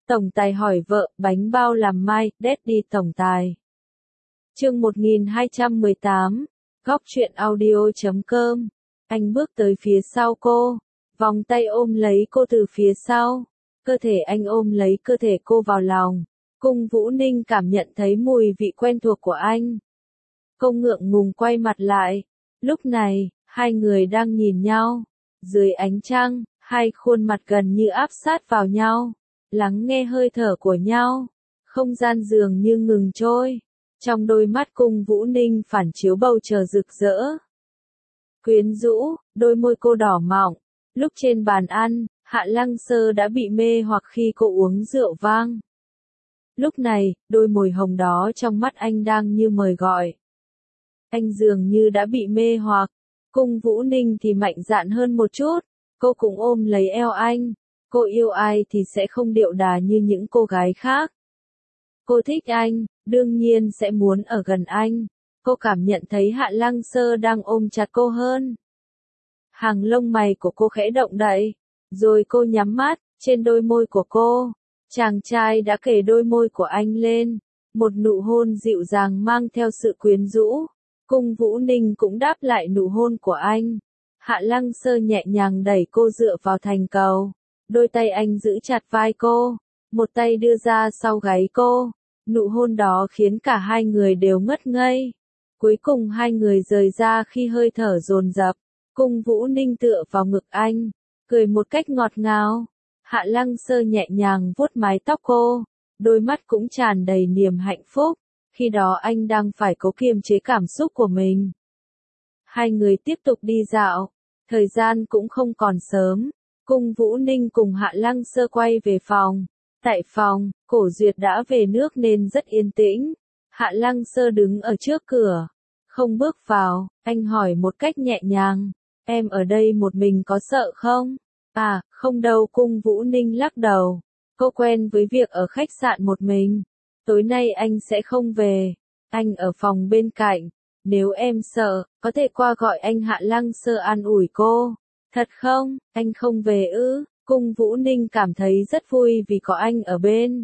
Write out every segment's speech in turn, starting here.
Tổng tài hỏi vợ, bánh bao làm mai, Daddy tổng tài. Chương 1218, góc truyện audio.com. Anh bước tới phía sau cô, vòng tay ôm lấy cô từ phía sau, cơ thể anh ôm lấy cơ thể cô vào lòng. Cung Vũ Ninh cảm nhận thấy mùi vị quen thuộc của anh. Cô ngượng ngùng quay mặt lại. Lúc này, hai người đang nhìn nhau. Dưới ánh trăng, hai khuôn mặt gần như áp sát vào nhau, lắng nghe hơi thở của nhau. Không gian dường như ngừng trôi. Trong đôi mắt Cung Vũ Ninh phản chiếu bầu trời rực rỡ. Quyến rũ, đôi môi cô đỏ mọng. Lúc trên bàn ăn, Hạ Lăng Sơ đã bị mê hoặc khi cô uống rượu vang. Lúc này, đôi môi hồng đó trong mắt anh đang như mời gọi. Anh dường như đã bị mê hoặc. Cung Vũ Ninh thì mạnh dạn hơn một chút. Cô cũng ôm lấy eo anh. Cô yêu ai thì sẽ không điệu đà như những cô gái khác. Cô thích anh, đương nhiên sẽ muốn ở gần anh. Cô cảm nhận thấy Hạ Lăng Sơ đang ôm chặt cô hơn. Hàng lông mày của cô khẽ động đậy. Rồi cô nhắm mắt, trên đôi môi của cô. Chàng trai đã kề đôi môi của anh lên. Một nụ hôn dịu dàng mang theo sự quyến rũ. Cung Vũ Ninh cũng đáp lại nụ hôn của anh. Hạ Lăng Sơ nhẹ nhàng đẩy cô dựa vào thành cầu. Đôi tay anh giữ chặt vai cô. Một tay đưa ra sau gáy cô. Nụ hôn đó khiến cả hai người đều ngất ngây. Cuối cùng hai người rời ra khi hơi thở dồn dập. Cung Vũ Ninh tựa vào ngực anh, cười một cách ngọt ngào. Hạ Lăng Sơ nhẹ nhàng vuốt mái tóc cô, đôi mắt cũng tràn đầy niềm hạnh phúc. Khi đó anh đang phải cố kiềm chế cảm xúc của mình. Hai người tiếp tục đi dạo, thời gian cũng không còn sớm. Cung Vũ Ninh cùng Hạ Lăng Sơ quay về phòng. Tại phòng, Cổ Duyệt đã về nước nên rất yên tĩnh. Hạ Lăng Sơ đứng ở trước cửa, không bước vào. Anh hỏi một cách nhẹ nhàng, em ở đây một mình có sợ không? À, không đâu. Cung Vũ Ninh lắc đầu. Cô quen với việc ở khách sạn một mình. Tối nay anh sẽ không về. Anh ở phòng bên cạnh. Nếu em sợ, có thể qua gọi anh. Hạ Lăng Sơ an ủi cô. Thật không? Anh không về ư? Cung Vũ Ninh cảm thấy rất vui vì có anh ở bên.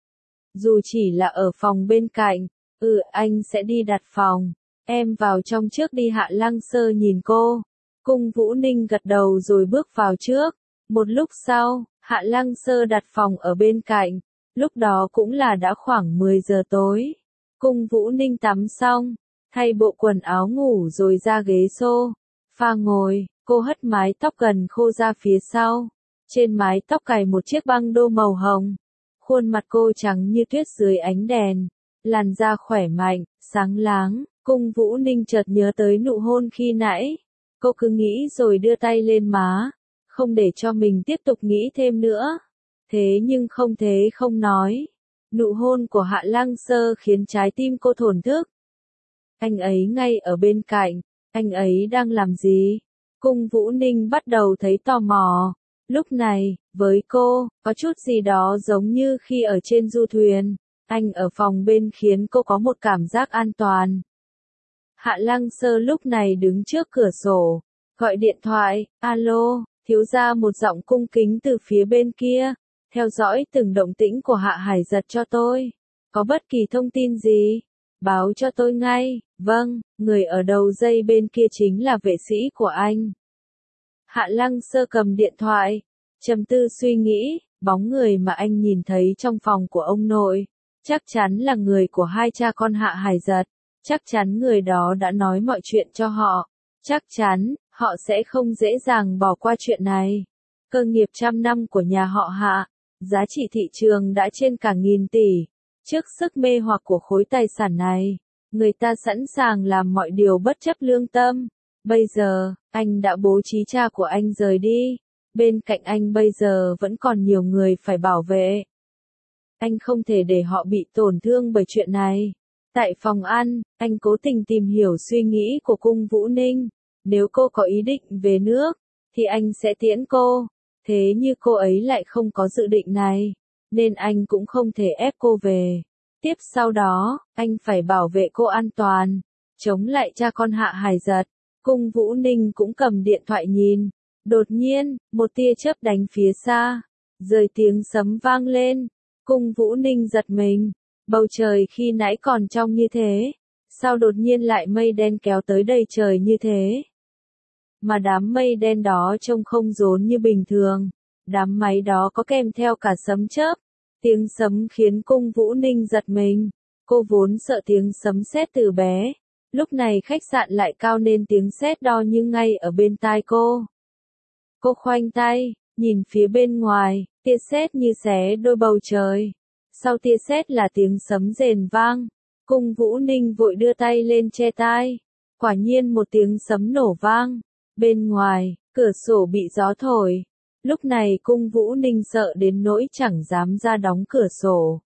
Dù chỉ là ở phòng bên cạnh. Anh sẽ đi đặt phòng. Em vào trong trước đi. Hạ Lăng Sơ nhìn cô. Cung Vũ Ninh gật đầu rồi bước vào trước. Một lúc sau, Hạ Lăng Sơ đặt phòng ở bên cạnh. Lúc đó cũng là đã khoảng 10 giờ tối. Cung Vũ Ninh tắm xong, thay bộ quần áo ngủ rồi ra ghế sofa ngồi. Cô hất mái tóc gần khô ra phía sau. Trên mái tóc cài một chiếc băng đô màu hồng. Khuôn mặt cô trắng như tuyết dưới ánh đèn. Làn da khỏe mạnh, sáng láng. Cung Vũ Ninh chợt nhớ tới nụ hôn khi nãy. Cô cứ nghĩ rồi đưa tay lên má. Không để cho mình tiếp tục nghĩ thêm nữa. Thế nhưng không thể không nói. Nụ hôn của Hạ Lăng Sơ khiến trái tim cô thổn thức. Anh ấy ngay ở bên cạnh. Anh ấy đang làm gì? Cung Vũ Ninh bắt đầu thấy tò mò. Lúc này, với cô, có chút gì đó giống như khi ở trên du thuyền. Anh ở phòng bên khiến cô có một cảm giác an toàn. Hạ Lăng Sơ lúc này đứng trước cửa sổ. Gọi điện thoại. Alo, thiếu gia. Một giọng cung kính từ phía bên kia. Theo dõi từng động tĩnh của Hạ Hải Giật cho tôi. Có bất kỳ thông tin gì? Báo cho tôi ngay. Vâng. Người ở đầu dây bên kia chính là vệ sĩ của anh. Hạ Lăng Sơ cầm điện thoại. Trầm tư suy nghĩ. Bóng người mà anh nhìn thấy trong phòng của ông nội. Chắc chắn là người của hai cha con Hạ Hải Giật. Chắc chắn người đó đã nói mọi chuyện cho họ. Chắc chắn, họ sẽ không dễ dàng bỏ qua chuyện này. Cơ nghiệp trăm năm của nhà họ Hạ, giá trị thị trường đã trên cả 1.000 tỷ. Trước sức mê hoặc của khối tài sản này, người ta sẵn sàng làm mọi điều bất chấp lương tâm. Bây giờ, anh đã bố trí cha của anh rời đi. Bên cạnh anh bây giờ vẫn còn nhiều người phải bảo vệ. Anh không thể để họ bị tổn thương bởi chuyện này. Tại phòng ăn, anh cố tình tìm hiểu suy nghĩ của Cung Vũ Ninh. Nếu cô có ý định về nước, thì anh sẽ tiễn cô. Thế như cô ấy lại không có dự định này, nên anh cũng không thể ép cô về. Tiếp sau đó, anh phải bảo vệ cô an toàn, chống lại cha con Hạ Hải Giật. Cung Vũ Ninh cũng cầm điện thoại nhìn. Đột nhiên, một tia chớp đánh phía xa. Rồi tiếng sấm vang lên. Cung Vũ Ninh giật mình, bầu trời khi nãy còn trong như thế, sao đột nhiên lại mây đen kéo tới đầy trời như thế? Mà đám mây đen đó trông không rốn như bình thường, đám máy đó có kèm theo cả sấm chớp, tiếng sấm khiến Cung Vũ Ninh giật mình, cô vốn sợ tiếng sấm sét từ bé, lúc này khách sạn lại cao nên tiếng sét đo như ngay ở bên tai cô. Cô khoanh tay, nhìn phía bên ngoài, tia sét như xé đôi bầu trời. Sau tia sét là tiếng sấm rền vang. Cung Vũ Ninh vội đưa tay lên che tai. Quả nhiên một tiếng sấm nổ vang. Bên ngoài, cửa sổ bị gió thổi. Lúc này Cung Vũ Ninh sợ đến nỗi chẳng dám ra đóng cửa sổ.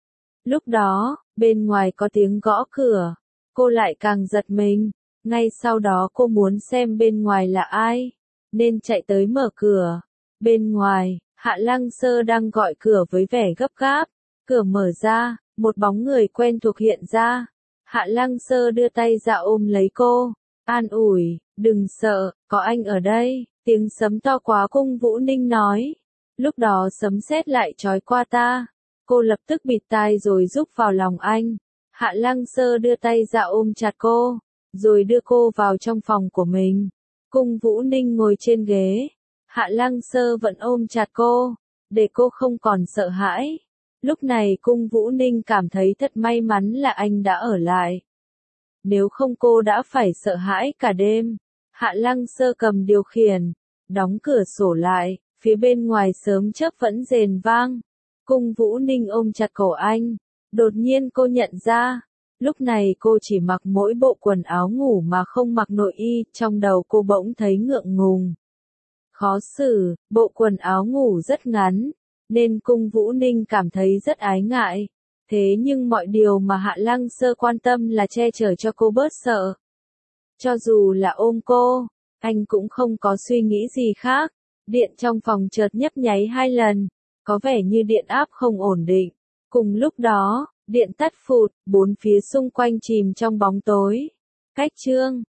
Lúc đó, bên ngoài có tiếng gõ cửa. Cô lại càng giật mình. Ngay sau đó cô muốn xem bên ngoài là ai, nên chạy tới mở cửa. Bên ngoài, Hạ Lăng Sơ đang gọi cửa với vẻ gấp gáp. Cửa mở ra, một bóng người quen thuộc hiện ra. Hạ Lăng Sơ đưa tay ra ôm lấy cô, an ủi, đừng sợ, có anh ở đây. Tiếng sấm to quá, Cung Vũ Ninh nói. Lúc đó sấm sét lại chói qua ta. Cô lập tức bịt tai rồi rúc vào lòng anh. Hạ Lăng Sơ đưa tay ra ôm chặt cô, rồi đưa cô vào trong phòng của mình. Cung Vũ Ninh ngồi trên ghế. Hạ Lăng Sơ vẫn ôm chặt cô, để cô không còn sợ hãi. Lúc này Cung Vũ Ninh cảm thấy thật may mắn là anh đã ở lại. Nếu không cô đã phải sợ hãi cả đêm. Hạ Lăng Sơ cầm điều khiển, đóng cửa sổ lại, phía bên ngoài sớm chớp vẫn rền vang. Cung Vũ Ninh ôm chặt cổ anh. Đột nhiên cô nhận ra, lúc này cô chỉ mặc mỗi bộ quần áo ngủ mà không mặc nội y, trong đầu cô bỗng thấy ngượng ngùng. Khó xử, bộ quần áo ngủ rất ngắn, nên Cung Vũ Ninh cảm thấy rất ái ngại. Thế nhưng mọi điều mà Hạ Lăng Sơ quan tâm là che chở cho cô bớt sợ. Cho dù là ôm cô, anh cũng không có suy nghĩ gì khác. Điện trong phòng chợt nhấp nháy 2 lần, có vẻ như điện áp không ổn định. Cùng lúc đó, điện tắt phụt, bốn phía xung quanh chìm trong bóng tối. Cách chương